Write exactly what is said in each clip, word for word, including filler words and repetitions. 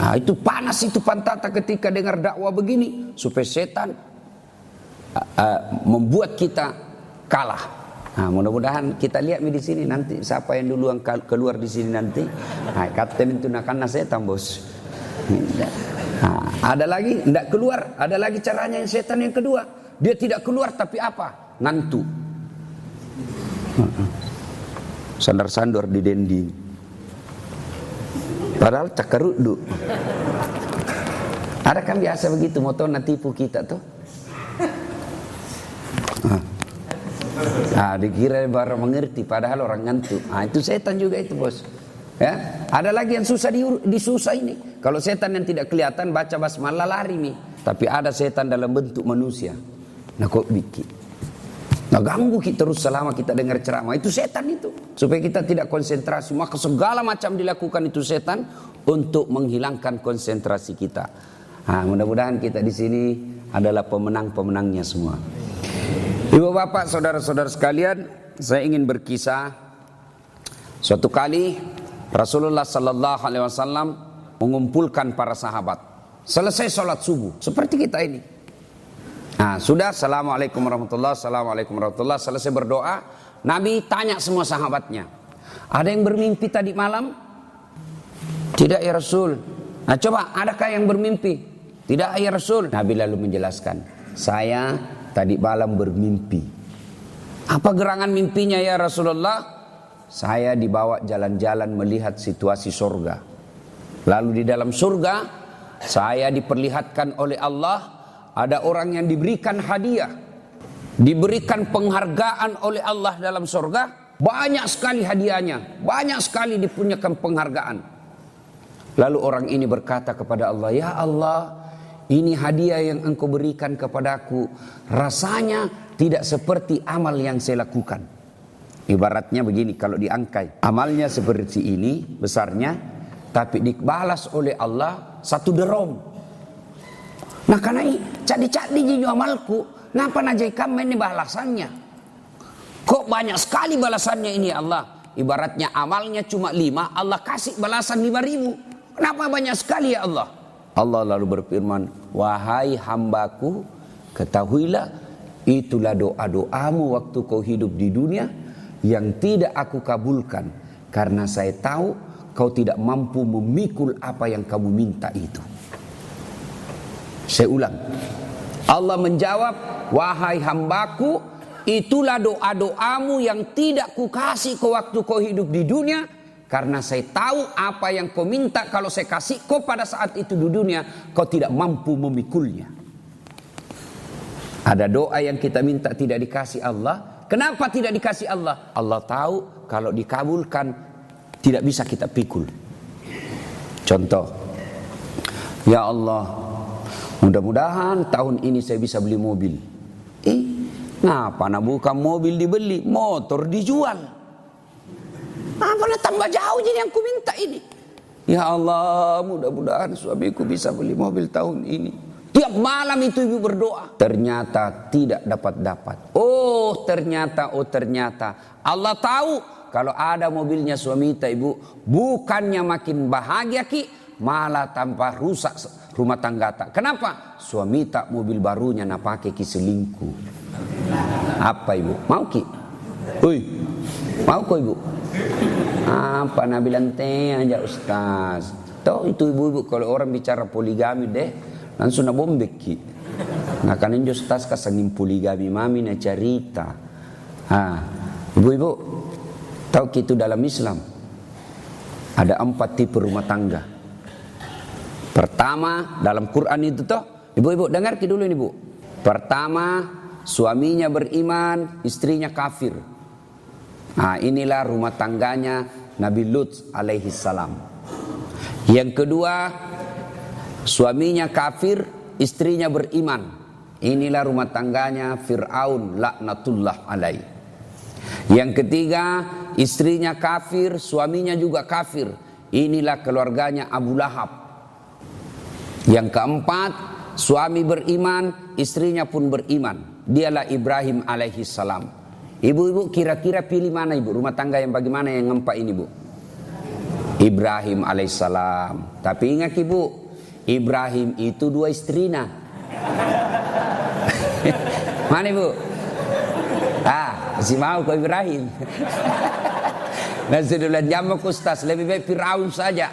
Nah, itu panas itu Pantata ketika dengar dakwah begini, supaya setan uh, uh, membuat kita kalah. Nah, mudah-mudahan kita lihat di sini nanti siapa yang duluan keluar di sini nanti. Nah, kapten itu nakana setan, bos. Nah, ada lagi tidak keluar, ada lagi caranya yang setan yang kedua. Dia tidak keluar tapi apa? Ngantuk. Sandar-sandar di dinding. Padahal cakaruduk. Ada kan biasa begitu, mau tahu nanti tipu kita tuh. Nah, dikira baru mengerti, padahal orang ngantuk. Nah, itu setan juga itu, bos. Ya, ada lagi yang susah di, disusah ini. Kalau setan yang tidak kelihatan baca basmalah lari nih. Tapi ada setan dalam bentuk manusia. Nah, kok bikin? Nah, ganggu kita terus selama kita dengar ceramah. Itu setan itu. Supaya kita tidak konsentrasi. Maka segala macam dilakukan itu setan untuk menghilangkan konsentrasi kita. Nah, mudah-mudahan kita di sini adalah pemenang-pemenangnya semua. Ibu bapak, saudara-saudara sekalian, saya ingin berkisah. Suatu kali Rasulullah sallallahu alaihi wasallam mengumpulkan para sahabat. Selesai sholat subuh, seperti kita ini. Nah, sudah, assalamualaikum warahmatullahi wabarakatuh, assalamualaikum warahmatullahi wabarakatuh. Selesai berdoa, Nabi tanya semua sahabatnya, ada yang bermimpi tadi malam? Tidak ya Rasul. Nah, coba, adakah yang bermimpi? Tidak ya Rasul. Nabi lalu menjelaskan, saya tadi malam bermimpi. Apa gerangan mimpinya ya Rasulullah? Saya dibawa jalan-jalan melihat situasi surga. Lalu di dalam surga, saya diperlihatkan oleh Allah, ada orang yang diberikan hadiah, diberikan penghargaan oleh Allah dalam surga. Banyak sekali hadiahnya, banyak sekali dipunyakan penghargaan. Lalu orang ini berkata kepada Allah, ya Allah, ini hadiah yang engkau berikan kepadaku, rasanya tidak seperti amal yang saya lakukan. Ibaratnya begini, kalau diangkai, amalnya seperti ini besarnya, tapi dibalas oleh Allah satu derong. Nah, karena cadi-cadi jinyo amalku, kenapa najai kamu ini balasannya? Kok banyak sekali balasannya ini Allah? Ibaratnya amalnya cuma lima, Allah kasih balasan lima ribu. Kenapa banyak sekali ya Allah? Allah lalu berfirman, wahai hambaku, ketahuilah, itulah doa-doamu waktu kau hidup di dunia yang tidak aku kabulkan. Karena saya tahu kau tidak mampu memikul apa yang kamu minta itu. Saya ulang. Allah menjawab, wahai hambaku, itulah doa-doamu yang tidak kukasih kau waktu kau hidup di dunia. Karena saya tahu apa yang kau minta kalau saya kasih kau pada saat itu di dunia, kau tidak mampu memikulnya. Ada doa yang kita minta tidak dikasih Allah. Kenapa tidak dikasih Allah? Allah tahu kalau dikabulkan tidak bisa kita pikul. Contoh, ya Allah, mudah-mudahan tahun ini saya bisa beli mobil. Eh, ngapa nak bukan mobil dibeli, motor dijual? Apa nak tambah jauh jadi yang ku minta ini? Ya Allah, mudah-mudahan suamiku bisa beli mobil tahun ini. Tiap malam itu ibu berdoa. Ternyata tidak dapat-dapat. Oh ternyata, oh ternyata. Allah tahu kalau ada mobilnya suami kita ibu, bukannya makin bahagia ki, malah tanpa rusak rumah tangga tak. Kenapa? Suami tak mobil barunya nak pakai ki selingkuh. Apa ibu? Mau ki? Ui, mau kok ibu? Apa nak bilang teh aja Ustaz. Tahu itu ibu-ibu kalau orang bicara poligami deh, langsung nak bombek ki. Nah kan injo Ustaz kasangin poligami mami na cerita. Ah, ibu-ibu, tahu ki itu dalam Islam ada empat tipe rumah tangga. Pertama, dalam Quran itu toh, ibu-ibu dengar ki dulu ini bu. Pertama, suaminya beriman, istrinya kafir. Nah, inilah rumah tangganya Nabi Lut alaihi salam. Yang kedua, suaminya kafir, istrinya beriman. Inilah rumah tangganya Fir'aun laknatullah alaih. Yang ketiga, istrinya kafir, suaminya juga kafir. Inilah keluarganya Abu Lahab. Yang keempat, suami beriman, istrinya pun beriman. Dialah Ibrahim alaihi salam. Ibu-ibu kira-kira pilih mana ibu? Rumah tangga yang bagaimana yang ngempak ini bu? Ibrahim alaihissalam. Tapi ingat ibu, Ibrahim itu dua istrina. Mana ibu? Ah, masih mau kau Ibrahim. Dan sudah jamak Ustaz, lebih baik Firaun saja.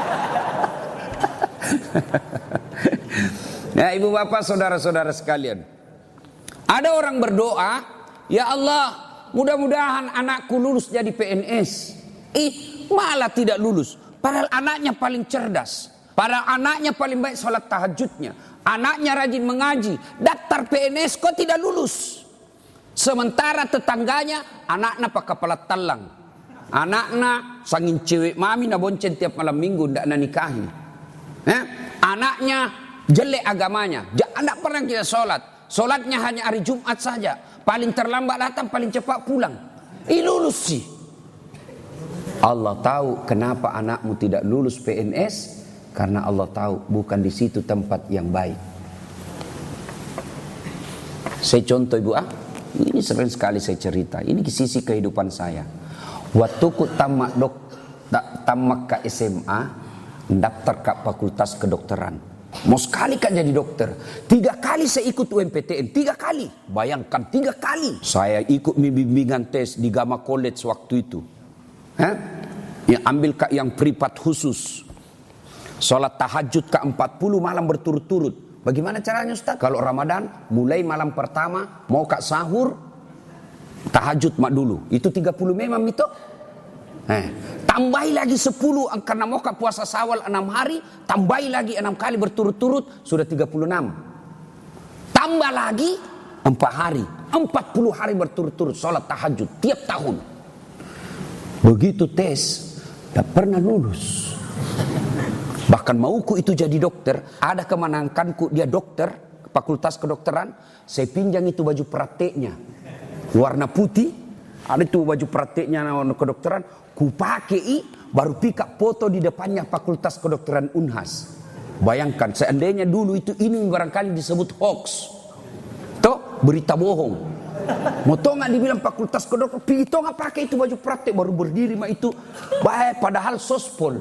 Nah ibu bapak saudara-saudara sekalian, ada orang berdoa, ya Allah mudah-mudahan anakku lulus jadi P N S. Ih malah tidak lulus. Padahal anaknya paling cerdas, padahal anaknya paling baik sholat tahajudnya, anaknya rajin mengaji, daftar P N S kok tidak lulus. Sementara tetangganya anaknya pak kepala talang, anaknya sangin cewek mami na bonceng tiap malam minggu ndak na nikahi. Eh? Anaknya jelek agamanya, tidak pernah kita sholat, sholatnya hanya hari Jumat saja, paling terlambat datang, paling cepat pulang. Ih lulus sih. Allah tahu kenapa anakmu tidak lulus P N S, karena Allah tahu bukan di situ tempat yang baik. Saya contoh ibu ah, ini sering sekali saya cerita, ini sisi kehidupan saya. Waktu ku tamat dok, tamat ke S M A, daftar ke fakultas kedokteran. Mau sekali kan jadi dokter. Tiga kali saya ikut U M P T N. Tiga kali. Bayangkan tiga kali. Saya ikut bimbingan tes di Gama College waktu itu. Hah? Yang ambil kak yang privat khusus. Sholat tahajud ke empat puluh malam berturut-turut. Bagaimana caranya Ustaz? Kalau Ramadan mulai malam pertama mau kak sahur tahajud mak dulu. Itu tiga puluh memang itu. Eh, tambahi lagi sepuluh karena mau kak puasa Syawal enam hari, tambahi lagi enam kali berturut-turut sudah tiga puluh enam. Tambah lagi empat hari, empat puluh hari berturut-turut sholat tahajud tiap tahun. Begitu tes, tak pernah lulus. Bahkan mauku itu jadi dokter, ada kemenangkanku dia dokter, fakultas kedokteran, saya pinjam itu baju prakteknya. Warna putih, ada itu baju prakteknya kedokteran, ku pakai baru pikap foto di depannya fakultas kedokteran Unhas. Bayangkan seandainya dulu itu ini barangkali disebut hoax. Toh berita bohong. Mau tau nggak dibilang fakultas kedokteran, pilih tau nggak pakai itu baju praktek baru berdiri mah itu, baik padahal sospol.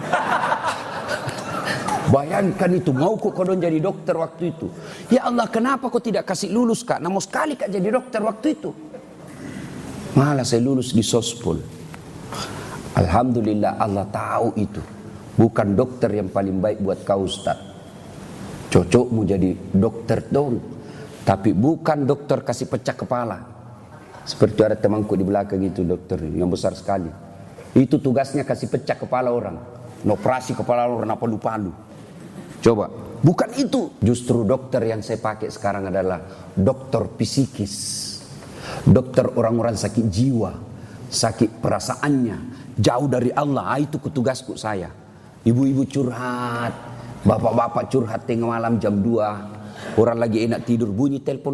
Bayangkan itu, mau kok kau jadi dokter waktu itu. Ya Allah kenapa kau tidak kasih lulus kak? Namun sekali kak jadi dokter waktu itu. Malah saya lulus di sospol. Alhamdulillah Allah tahu itu. Bukan dokter yang paling baik buat kau Ustaz. Cocokmu jadi dokter dong. Tapi bukan dokter kasih pecah kepala. Seperti ada temanku di belakang itu dokter yang besar sekali. Itu tugasnya kasih pecah kepala orang. Operasi kepala orang apa palu-palu. Coba. Bukan itu. Justru dokter yang saya pakai sekarang adalah dokter psikis. Dokter orang-orang sakit jiwa. Sakit perasaannya. Jauh dari Allah. Itu tugasku saya. Ibu-ibu curhat. Bapak-bapak curhat tengah malam jam dua. Orang lagi enak tidur bunyi telepon.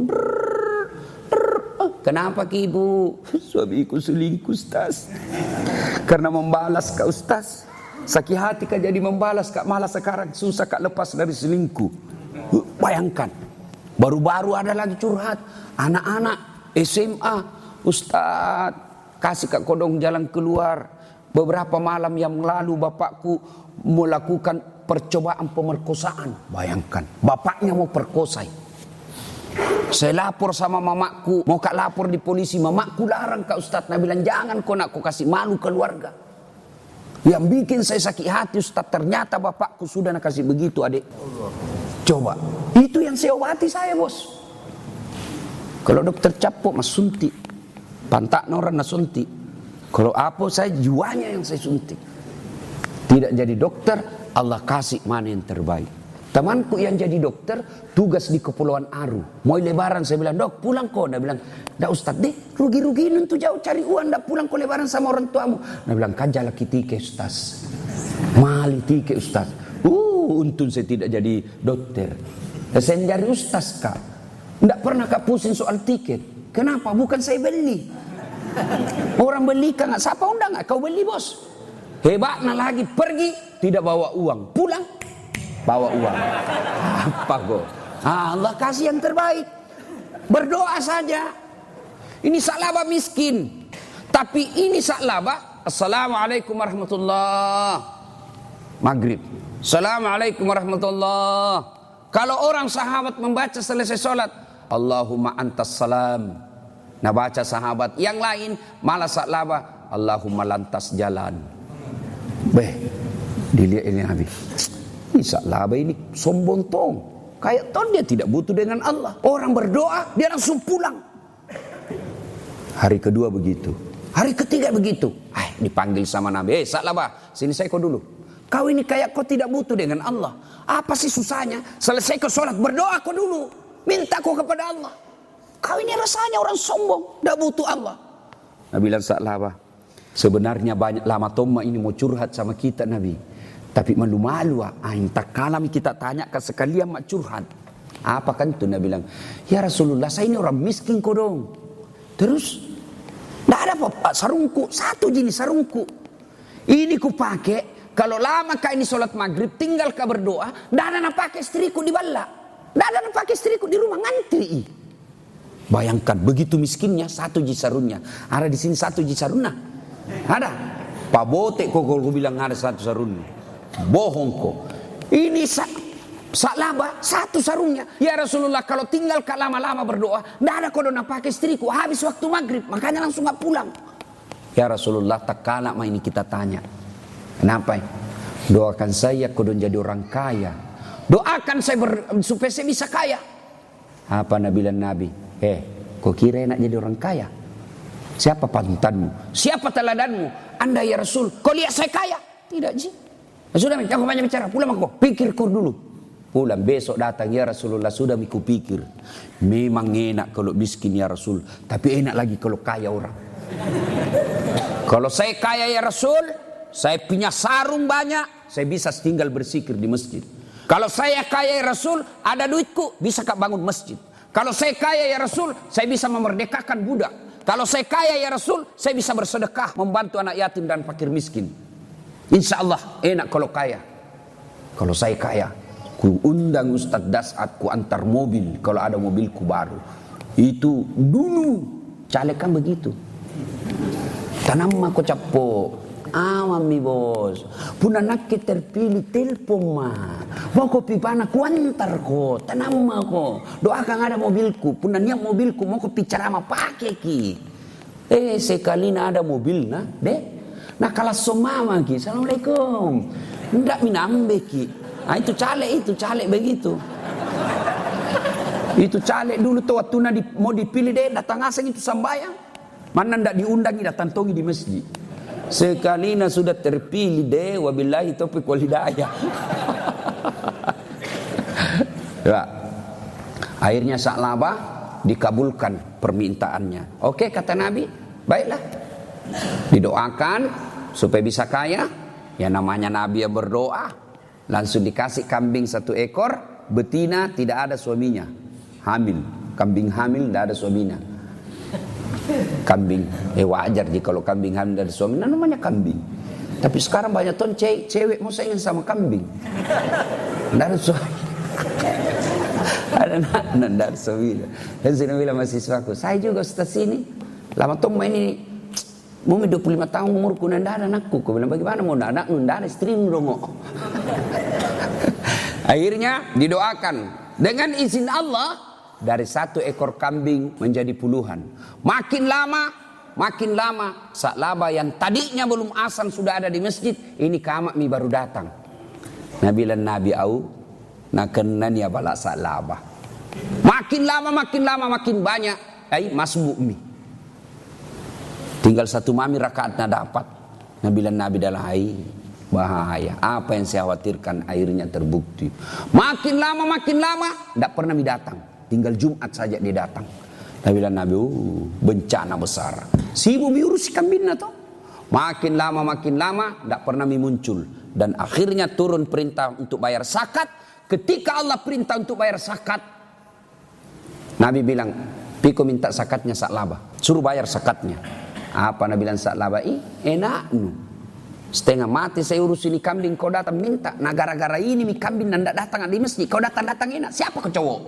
Kenapa ki ibu? Suamiku selingkuh Ustaz. Karena membalas kak Ustaz. Sakit hati kak jadi membalas kak. Malah sekarang susah kak lepas dari selingkuh. Bayangkan. Baru-baru ada lagi curhat. Anak-anak S M A. Ustaz kasih kak kodong jalan keluar. Beberapa malam yang lalu bapakku melakukan percobaan pemerkosaan. Bayangkan, bapaknya mau perkosai. Saya lapor sama mamaku, mau kak lapor di polisi. Mamaku larang kak Ustaz, nah bilang jangan kau nak kau kasih malu keluarga. Yang bikin saya sakit hati Ustaz, ternyata bapakku sudah nak kasih begitu adik. Coba, itu yang saya obati saya bos. Kalau dokter capok mas suntik, pantak orang nak suntik. Kalau apa saya jiwanya yang saya suntik. Tidak jadi dokter, Allah kasih mana yang terbaik. Temanku yang jadi dokter tugas di Kepulauan Aru. Mau lebaran saya bilang, dok pulang kok. Dia bilang, dah Ustaz deh rugi-rugi itu jauh cari uang. Dah pulang kok lebaran sama orang tuamu. Dia bilang, kan jalan tiket Ustaz. Mali tiket Ustaz. Uh, untung saya tidak jadi dokter. Dan saya jadi Ustaz kak. Tidak pernah kak pusing soal tiket. Kenapa? Bukan saya beli. Orang beli kan nggak siapa undang nggak kau beli bos. Hebatnya lagi pergi tidak bawa uang, pulang bawa uang. Apa kok? Allah kasih yang terbaik. Berdoa saja. Ini sak laba miskin, tapi ini sak laba Assalamualaikum warahmatullahi maghrib. Assalamualaikum warahmatullahi. Kalau orang sahabat membaca selesai sholat, Allahumma antas salam. Nah baca sahabat yang lain malah saklaba, Allahumma lantas jalan. Beh, dilihat ini Nabi. Ini saklaba ini sombong tong. Kayak ton dia tidak butuh dengan Allah. Orang berdoa dia langsung pulang. Hari kedua begitu. Hari ketiga begitu. Ah, dipanggil sama Nabi. Eh saklaba, sini saya kau dulu. Kau ini kayak kau tidak butuh dengan Allah. Apa sih susahnya? Selesai kau sholat, berdoa kau dulu. Minta kau kepada Allah. Kau ini rasanya orang sombong. Tidak butuh Allah. Nabi bilang saklaba. Sebenarnya banyak lama Toma ini mau curhat sama kita Nabi. Tapi malu-malu. Ah, tak kalam kita tanya ke sekalian mak curhat. Apa kan itu? Nabi bilang. Ya Rasulullah saya ini orang miskin kau dong. Terus. Tidak ada apa-apa. Sarungku. Satu jenis sarungku. Ini ku pakai. Kalau lama kau ini sholat maghrib, tinggal kau berdoa, tidak ada nak pakai istriku di bala. Tidak ada nak pakai istriku di rumah, ngantri. Bayangkan, begitu miskinnya, satu jisarunnya. Ada di sini satu jisarunnya. Ada. Pak Botek kok kau bilang ada satu sarunnya. Bohong kok. Ini sa saklaba, satu sarungnya. Ya Rasulullah, kalau tinggal kau lama-lama berdoa, tidak ada kau nak pakai istriku. Habis waktu maghrib, makanya langsung gak pulang. Ya Rasulullah, tak kalah mah ini kita tanya. Kenapa? Doakan saya kau jadi orang kaya. Doakan saya ber, supaya saya bisa kaya. Apa Nabi bilang Nabi? Eh, kau kira enak jadi orang kaya? Siapa panutanmu? Siapa teladanmu? Anda ya Rasul. Kau lihat saya kaya? Tidak ji. Sudah, jangan banyak bicara. Pulang aku. Pikir kau dulu. Pulang besok datang ya Rasulullah. Sudah miku pikir. Memang enak kalau miskin ya Rasul. Tapi enak lagi kalau kaya orang. Kalau saya kaya ya Rasul. Saya punya sarung banyak, saya bisa tinggal bersikir di masjid. Kalau saya kaya ya Rasul, ada duitku, bisa kak bangun masjid. Kalau saya kaya ya Rasul, saya bisa memerdekakan budak. Kalau saya kaya ya Rasul, saya bisa bersedekah, membantu anak yatim dan fakir miskin. Insya Allah enak kalau kaya. Kalau saya kaya, ku undang Ustaz Dasat, ku antar mobil, kalau ada mobilku baru. Itu dulu, caleg kan begitu. Tanam aku capo. Awam mi bos, puna nak terpilih telpon mah, mau kopi pana kuantar ko, tanam ko, doakan ada mobilku, puna niat mobilku mau kopi carama pakai ki, eh sekali na ada mobil na, deh, nah kalau somama ki, assalamualaikum, ndak minambe ki, ah itu caleg itu caleg begitu, itu caleg dulu tuh waktu na di, mau dipilih deh datang asing itu sambayang, mana ndak diundangi datang tongi di masjid. Sekalina sudah terpilih deh, wabillahi taufiq wal hidayah. Ya. Akhirnya saklaba dikabulkan permintaannya. Oke kata Nabi, baiklah. Didoakan supaya bisa kaya. Ya namanya Nabi yang berdoa. Langsung dikasih kambing satu ekor, betina tidak ada suaminya. Hamil, kambing hamil tidak ada suaminya. Kambing, eh wajar sih kalau kambing hamil dari suami, nah namanya kambing. Tapi sekarang banyak ton cewek, cewek mau sayang sama kambing. Dari suami. Ada nak dari suami. Dan saya bilang mahasiswaku, saya juga setelah sini, lama tom ini mau dua puluh lima tahun umurku, nanda ada anakku. Aku bilang bagaimana mau ada anak, nanda ada istri dong. Akhirnya didoakan dengan izin Allah. Dari satu ekor kambing menjadi puluhan. Makin lama, makin lama. Saklaba yang tadinya belum azan sudah ada di masjid. Ini kamak mi baru datang. Nabi dan Nabi au. Nakenan ya balak saklaba. Makin lama, makin lama, makin banyak. Ay, masbuk mi. Tinggal satu mami rakaatnya dapat. Nabi dan Nabi dalam ay. Bahaya. Apa yang saya khawatirkan akhirnya terbukti. Makin lama, makin lama. Tidak pernah mi datang. Tinggal Jumat saja dia datang. Nabi bilang Nabi, uh, bencana besar. Sibuk diurus kambingnya toh. Makin lama makin lama tidak pernah muncul dan akhirnya turun perintah untuk bayar zakat. Ketika Allah perintah untuk bayar zakat, Nabi bilang, "Piko minta zakatnya saklaba. Suruh bayar zakatnya." Apa Nabi bilang saklaba? "Ih, enak nu. Setengah mati saya urus ini kambing, kau datang minta. Nah gara-gara ini mi kambing ndak datang di masjid, kau datang-datang enak. Siapa kau cowok?"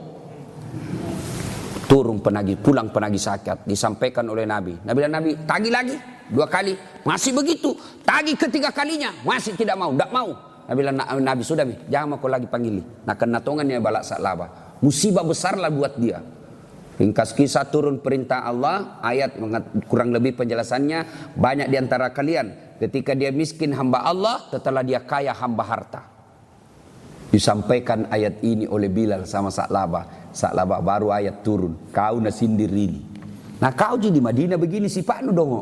Turun penagih, pulang penagih zakat, disampaikan oleh Nabi. Nabi dan Nabi tagih lagi, dua kali, masih begitu. Tagih ketiga kalinya, masih tidak mau, tidak mau. Nabi bilang, Nabi sudah mi, jangan aku lagi panggil. Nah kena tongannya balak Sa'labah. Musibah besarlah buat dia. Ringkas kisah turun perintah Allah, ayat kurang lebih penjelasannya, banyak diantara kalian ketika dia miskin hamba Allah, setelah dia kaya hamba harta. Disampaikan ayat ini oleh Bilal sama Sa'labah. Sa'labah baru ayat turun, kau na sindir ini. Nah kau di Madinah begini sifatmu dongo.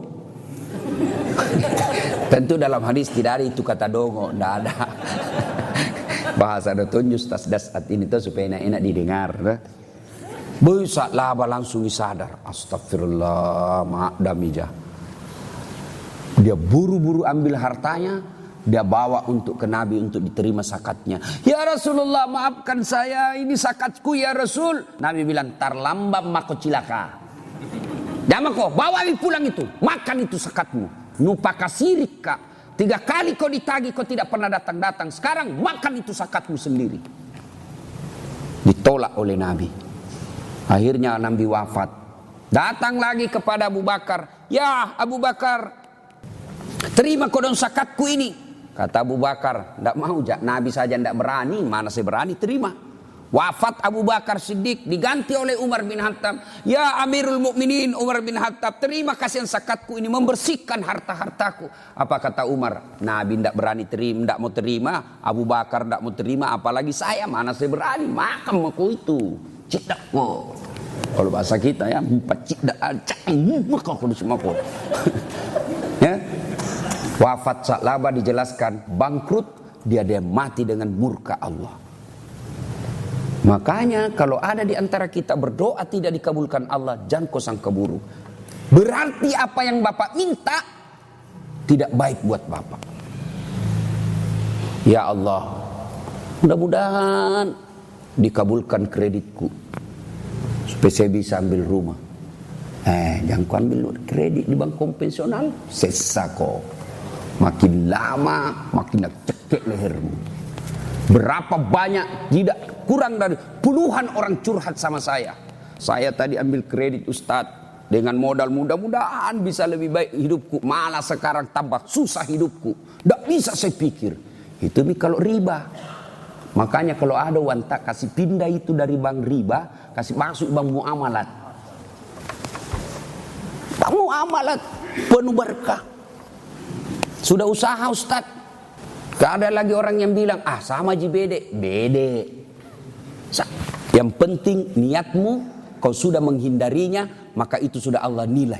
Tentu dalam hadis tidak ada itu kata dongo, tidak ada. Bahasa ada tunjuk tas saat ini tuh supaya enak-enak didengar. Boy Sa'labah langsung sadar, astagfirullah, maaf damija. Dia buru-buru ambil hartanya, dia bawa untuk ke Nabi untuk diterima zakatnya. Ya Rasulullah, maafkan saya, ini zakatku ya Rasul. Nabi bilang, terlambat mako cilaka. Jangan kau bawa pulang itu, makan itu zakatmu. Nupa kasirik kak. Tiga kali kau ditagih, kau tidak pernah datang-datang. Sekarang makan itu zakatmu sendiri. Ditolak oleh Nabi. Akhirnya Nabi wafat. Datang lagi kepada Abu Bakar. Ya Abu Bakar, terima kodon zakatku ini. Kata Abu Bakar, tidak mau jak. Nabi saja tidak berani, mana saya berani terima. Wafat Abu Bakar Siddiq, diganti oleh Umar bin Khattab. Ya Amirul Mukminin Umar bin Khattab, terima kasihan zakatku ini membersihkan harta-hartaku. Apa kata Umar? Nabi tidak berani terima, tidak mau terima. Abu Bakar tidak mau terima, apalagi saya, mana saya berani. Makan aku itu. Cidak kok. Kalau bahasa kita ya, empat cidak acak, maka aku semua kok. Ya. Wafat Sa'labah dijelaskan bangkrut, dia dia mati dengan murka Allah. Makanya kalau ada di antara kita berdoa tidak dikabulkan Allah, jangan kau sangka buruk. Berarti apa yang Bapak minta tidak baik buat Bapak. Ya Allah, mudah-mudahan dikabulkan kreditku supaya saya bisa ambil rumah. Eh, jangan kau ambil kredit di bank konvensional, sesa kau. Makin lama makin cekek lehermu. Berapa banyak, tidak kurang dari puluhan orang curhat sama saya. Saya tadi ambil kredit Ustadz, dengan modal mudah-mudahan bisa lebih baik hidupku. Malah sekarang tambah susah hidupku. Tidak bisa saya pikir. Itu nih kalau riba. Makanya kalau ada wantak kasih pindah itu dari bank riba, kasih masuk bank muamalat. Bank muamalat penuh berkah. Sudah usaha Ustadz. Gak ada lagi orang yang bilang, ah sama ji bede. Bede. Yang penting niatmu, kau sudah menghindarinya, maka itu sudah Allah nilai.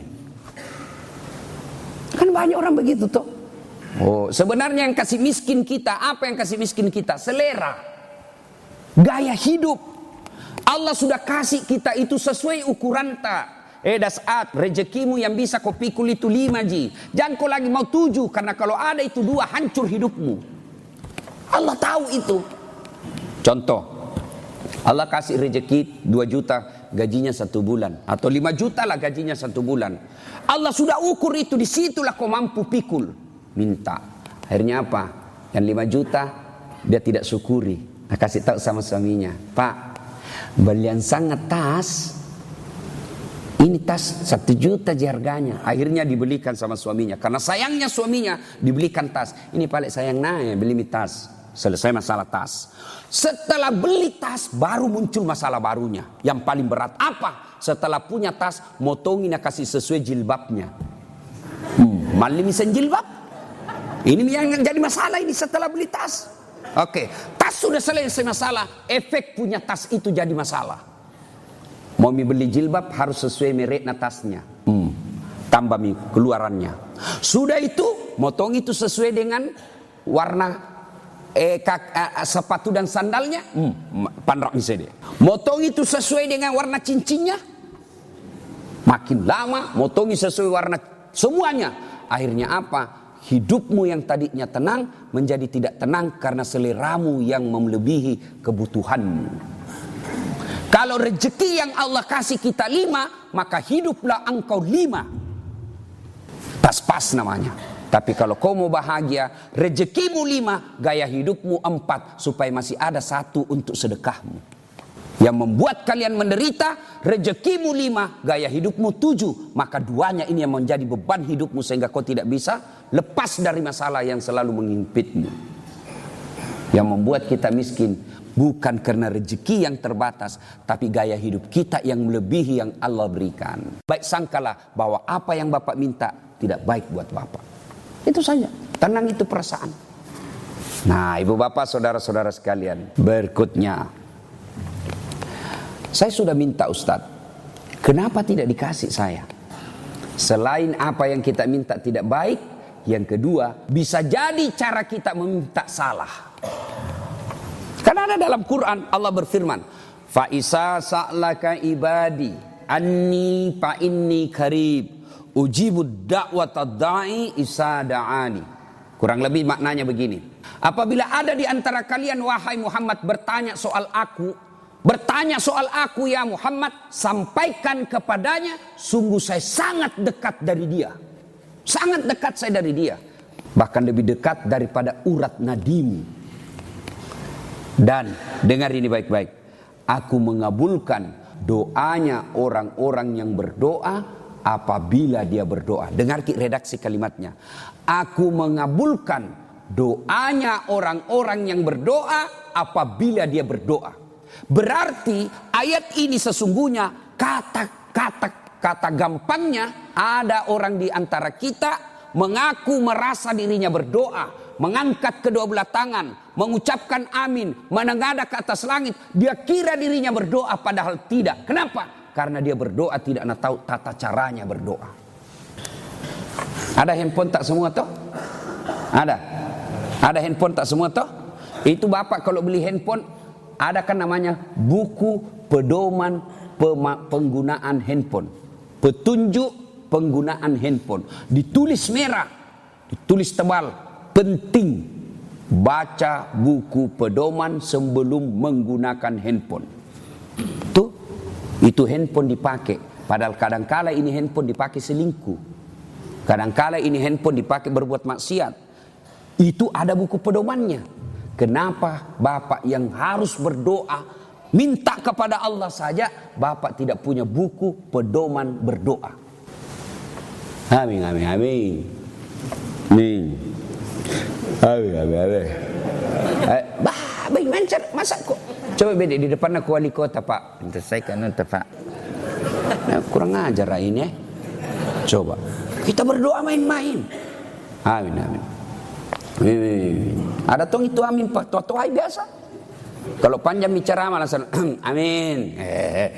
Kan banyak orang begitu tuh. Oh, sebenarnya yang kasih miskin kita, apa yang kasih miskin kita? Selera. Gaya hidup. Allah sudah kasih kita itu sesuai ukuran tak. Eh dasat, rezekimu yang bisa kau pikul itu lima ji. Jangan kau lagi mau tujuh, karena kalau ada itu dua hancur hidupmu. Allah tahu itu. Contoh, Allah kasih rezeki dua juta, gajinya satu bulan. Atau lima juta lah gajinya satu bulan. Allah sudah ukur itu, disitulah kau mampu pikul. Minta. Akhirnya apa? Yang lima juta, dia tidak syukuri. Nah, kasih tahu sama suaminya, Pak, belian sangat tas. Ini tas satu juta harganya. Akhirnya dibelikan sama suaminya. Karena sayangnya suaminya dibelikan tas. Ini paling sayang nanya beli tas. Selesai masalah tas. Setelah beli tas baru muncul masalah barunya. Yang paling berat apa? Setelah punya tas, motongnya kasih sesuai jilbabnya. Hmm, malimisan jilbab. Ini yang jadi masalah ini setelah beli tas. Oke, tas sudah selesai masalah. Efek punya tas itu jadi masalah. Mau beli jilbab harus sesuai mereknya tasnya. Hmm. Tambah mi keluarannya. Sudah itu, motong itu sesuai dengan warna eh, kak, eh, sepatu dan sandalnya. Hmm. Pandrak misalnya. Motong itu sesuai dengan warna cincinnya. Makin lama, motong sesuai warna semuanya. Akhirnya apa? Hidupmu yang tadinya tenang menjadi tidak tenang karena seleramu yang melebihi kebutuhanmu. Kalau rezeki yang Allah kasih kita lima, maka hiduplah engkau lima. Pas-pas namanya. Tapi kalau kau mau bahagia, rezekimu lima, gaya hidupmu empat, supaya masih ada satu untuk sedekahmu. Yang membuat kalian menderita, rezekimu lima, gaya hidupmu tujuh. Maka duanya ini yang menjadi beban hidupmu sehingga kau tidak bisa lepas dari masalah yang selalu mengimpitmu. Yang membuat kita miskin bukan karena rezeki yang terbatas, tapi gaya hidup kita yang melebihi yang Allah berikan. Baik sangkalah bahwa apa yang Bapak minta tidak baik buat Bapak. Itu saja. Tenang, itu perasaan. Nah, ibu bapak, saudara-saudara sekalian, berikutnya. Saya sudah minta Ustadz, kenapa tidak dikasih saya? Selain apa yang kita minta tidak baik, yang kedua, bisa jadi cara kita meminta salah. Karena ada dalam Quran Allah berfirman, fa isa sa'laka ibadi anni fa inni qarib ujibud da'watad da'i isa da'ani. Kurang lebih maknanya begini. Apabila ada di antara kalian wahai Muhammad bertanya soal aku, bertanya soal aku ya Muhammad, sampaikan kepadanya, sungguh saya sangat dekat dari dia. Sangat dekat saya dari dia. Bahkan lebih dekat daripada urat nadimu. Dan dengar ini baik-baik. Aku mengabulkan doanya orang-orang yang berdoa apabila dia berdoa. Dengar redaksi kalimatnya. Aku mengabulkan doanya orang-orang yang berdoa apabila dia berdoa. Berarti ayat ini sesungguhnya kata-kata kata gampangnya, ada orang di antara kita mengaku merasa dirinya berdoa, mengangkat kedua belah tangan, mengucapkan amin, menengadah ke atas langit. Dia kira dirinya berdoa padahal tidak. Kenapa? Karena dia berdoa tidak tahu tata caranya berdoa. Ada handphone tak semua toh? Ada. Ada handphone tak semua toh? Itu bapak kalau beli handphone, ada kan namanya buku pedoman penggunaan handphone. Petunjuk penggunaan handphone. Ditulis merah, ditulis tebal. Penting baca buku pedoman sebelum menggunakan handphone. Tuh, itu handphone dipakai. Padahal kadangkala ini handphone dipakai selingkuh. Kadangkala ini handphone dipakai berbuat maksiat. Itu ada buku pedomannya. Kenapa bapak yang harus berdoa, minta kepada Allah saja, bapak tidak punya buku pedoman berdoa? Amin, amin, amin. Amin. Amin, amin, amin. Eh, bah, bagaimana cara, masa kok? Coba beda di depan aku wali kota pak. Nanti saya kan nanti pak. Nah, kurang ajar ini ya. Coba. Kita berdoa main-main. Amin, amin. Amin. Ada tong itu amin pak. Tua-tua biasa. Kalau panjang bicara malah langsung amin. Eh.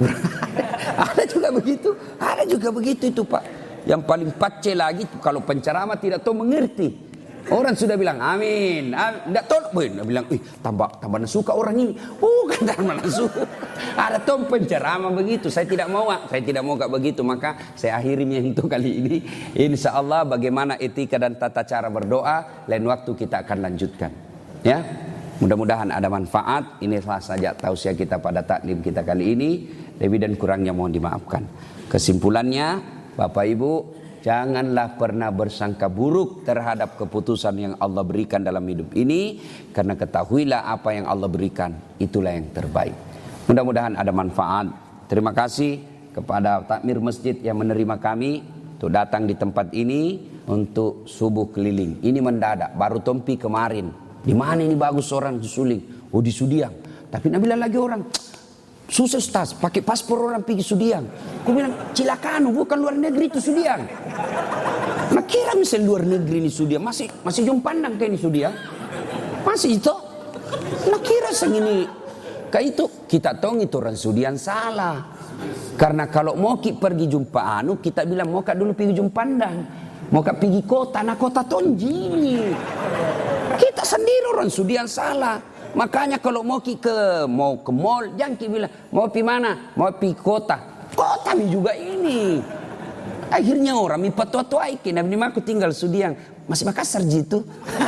Ada juga begitu. Ada juga begitu itu pak. Yang paling pace lagi kalau penceramah tidak tahu mengerti. Orang sudah bilang amin, tidak tahu, dia bilang, ih tambah tambah suka orang ini, oh kan tambah suka. Ada tuh penceramah begitu, saya tidak mau, saya tidak mau gak begitu, maka saya akhiri menyentuh kali ini. Insya Allah bagaimana etika dan tata cara berdoa, lain waktu kita akan lanjutkan. Ya, mudah-mudahan ada manfaat. Ini saja tausiah kita pada taklim kita kali ini. Lebih dan kurangnya mohon dimaafkan. Kesimpulannya, Bapak Ibu, janganlah pernah bersangka buruk terhadap keputusan yang Allah berikan dalam hidup ini. Karena ketahuilah apa yang Allah berikan, itulah yang terbaik. Mudah-mudahan ada manfaat. Terima kasih kepada takmir masjid yang menerima kami untuk datang di tempat ini untuk subuh keliling. Ini mendadak, baru tompi kemarin. Di mana ini bagus orang disuling? Oh di Sudiang. Tapi nabilah lagi orang, susah Ustaz, pakai paspor orang pergi Sudiang. Aku bilang, Cilakanu bukan luar negeri itu Sudiang. Nah kira misalnya luar negeri ini Sudiang, masih masih jom pandang kayak ini Sudiang. Masih itu. Nah kira sang ini, kayak itu kita tahu itu orang Sudiang salah. Karena kalau mau kita pergi jumpa anu, kita bilang mau kak dulu pergi jumpa pandang. Mau kak pergi kota, nah kota Tonjini. Kita sendiri orang Sudiang salah. Makanya kalau mau ki ke mau ke mall, jangan ki bilang mau pi mana, mau pi kota. Kota mi juga ini. Akhirnya orang mi patua-tua iki, nah aku tinggal Sudiang, masih Makassar gitu.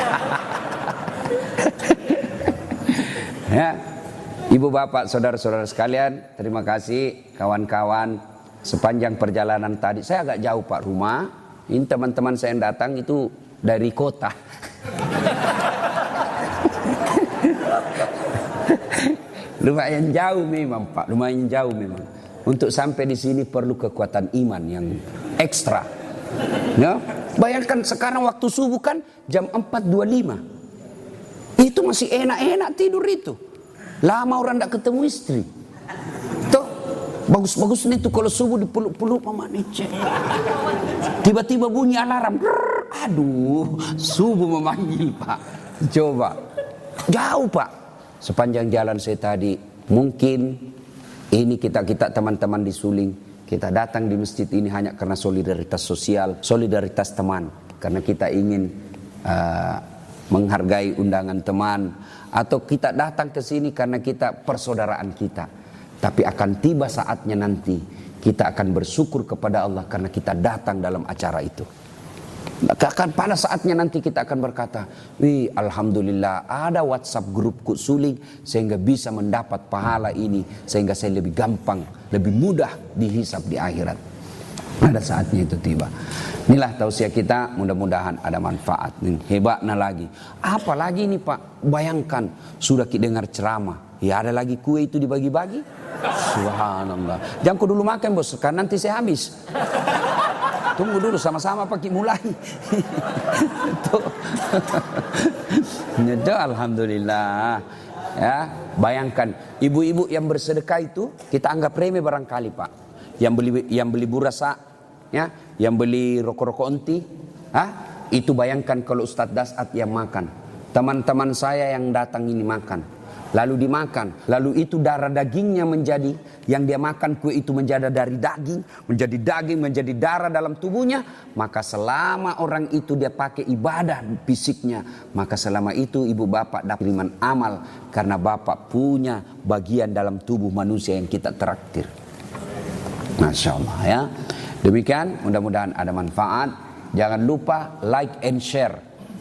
Ya, ibu bapak, saudara-saudara sekalian, terima kasih kawan-kawan sepanjang perjalanan tadi. Saya agak jauh pak rumah. Ini teman-teman saya yang datang itu dari kota. Lumayan jauh memang Pak, lumayan jauh memang. Untuk sampai di sini perlu kekuatan iman yang ekstra. Ya, bayangkan sekarang waktu subuh kan jam empat dua puluh lima. Itu masih enak-enak tidur itu. Lama orang tidak ketemu istri. Tuh, bagus-bagus nih tuh kalau subuh dipeluk-peluk mama Nice. Tiba-tiba bunyi alarm. Aduh, subuh memanggil Pak. Coba. Jauh Pak. Sepanjang jalan saya tadi, mungkin ini kita-kita teman-teman di Suling, kita datang di masjid ini hanya karena solidaritas sosial, solidaritas teman. Karena kita ingin uh, menghargai undangan teman, atau kita datang ke sini karena kita persaudaraan kita. Tapi akan tiba saatnya nanti kita akan bersyukur kepada Allah karena kita datang dalam acara itu. Akan pada saatnya nanti kita akan berkata, wih alhamdulillah ada WhatsApp grupku Suling sehingga bisa mendapat pahala ini, sehingga saya lebih gampang, lebih mudah dihisab di akhirat. Ada saatnya itu tiba. Inilah tausiah kita, mudah-mudahan ada manfaat. Hebatnya lagi, apalagi nih Pak, bayangkan sudah kita dengar ceramah, ya ada lagi kue itu dibagi-bagi. Subhanallah. Jangan kau dulu makan bos, karena nanti saya habis. Tunggu dulu sama-sama pakai mulai. Tuh. Itu alhamdulillah. Ya, bayangkan ibu-ibu yang bersedekah itu kita anggap remeh barangkali Pak. Yang beli yang beli burasa, ya, yang beli rokok-rokok onti, ah, itu bayangkan kalau Ustadz Dasat yang makan. Teman-teman saya yang datang ini makan. Lalu dimakan, lalu itu darah dagingnya menjadi, yang dia makan kue itu menjadi dari daging, menjadi daging, menjadi darah dalam tubuhnya. Maka selama orang itu dia pakai ibadah fisiknya, maka selama itu ibu bapak dapat kiriman amal, karena bapak punya bagian dalam tubuh manusia yang kita traktir. Masya Allah ya. Demikian, mudah-mudahan ada manfaat. Jangan lupa like and share.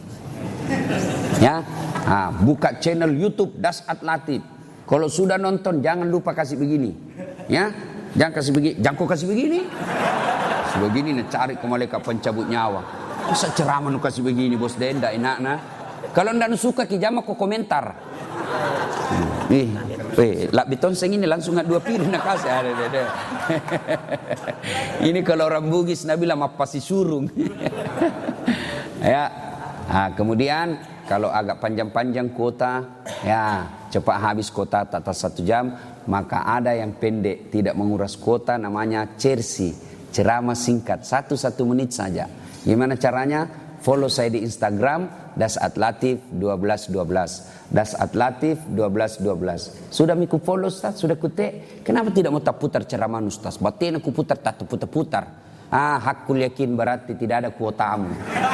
Ya. Nah, buka channel YouTube Dasat Latif. Kalau sudah nonton jangan lupa kasih begini. Ya, jangan kasih begini, jangan kau kasih begini. Kasih begini nih cari ke malaikat pencabut nyawa. Masa ceramah nu kasih begini bos denda enak nah. Kalau ndak suka ki jama kau komentar. Ih, eh, lak bitonseng ini langsung dua piring nak kasih. Ada, ada. Ini kalau orang Bugis Nabila mah pasti surung. Ya. Nah, kemudian kalau agak panjang-panjang kuota, ya cepat habis kuota tak atas satu jam, maka ada yang pendek tidak menguras kuota namanya cersi, ceramah singkat satu-satu menit saja. Gimana caranya? Follow saya di Instagram Dasat Latif dua belas dua belas, Dasat Latif dua belas dua belas. Sudah miku follow Ustaz, sudah kute. Kenapa tidak mau tak putar ceramah Ustaz? Batin aku putar tak putar-putar. Ah, hakul yakin berarti tidak ada kuotamu.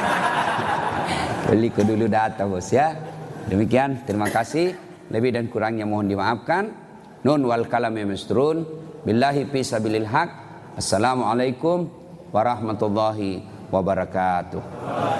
Beli ke dulu data bos ya. Demikian, terima kasih. Lebih dan kurangnya mohon dimaafkan. Nun wal kalam yamsturun. Billahi fi sabilil haq. Assalamualaikum warahmatullahi wabarakatuh.